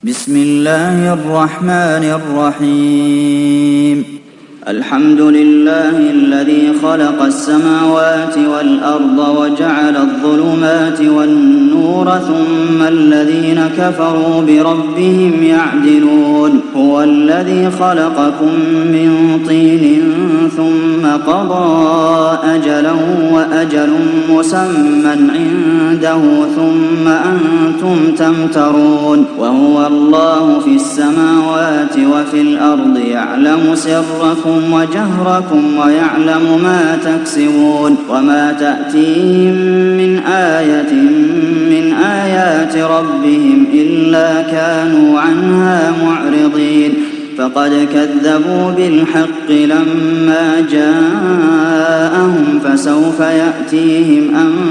بسم الله الرحمن الرحيم الحمد لله الذي خلق السماوات والأرض وجعل الظلمات والنور ثم الذين كفروا بربهم يعدلون هو الذي خلقكم من طين ثم قضى أجلا وأجل مسمى عنده ثم أنتم تمترون وهو الله في السماوات وفي الأرض يعلم سركم وجهركم ويعلم ما تكسبون وما تأتيهم من آية من آيات ربهم إلا كانوا عنها معرضين فقد كذبوا بالحق لما جاءهم فسوف يأتيهم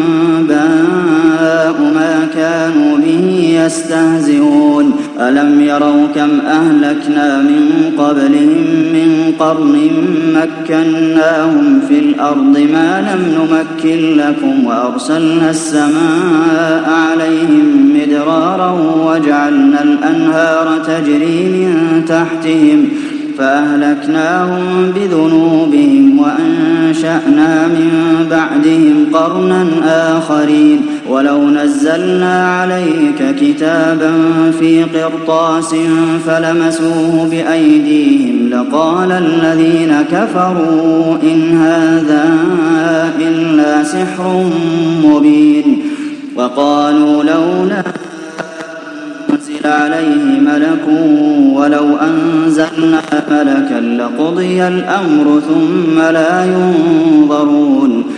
أنباء ما كانوا به يستهزئون ألم يروا كم أهلكنا من قبلهم من قرن مكناهم في الأرض ما لم نمكن لكم وأرسلنا السماء عليهم مدرارا وجعلنا الأنهار تجري من تحتهم فأهلكناهم بذنوبهم وأنشأنا من بعدهم قرنا آخرين ولو نزلنا عليك كتابا في قرطاس فلمسوه بأيديهم لقال الذين كفروا إن هذا إلا سحر مبين وقالوا لولا أنزل عليه ملك ولو أنزلنا ملكا لقضي الأمر ثم لا ينظرون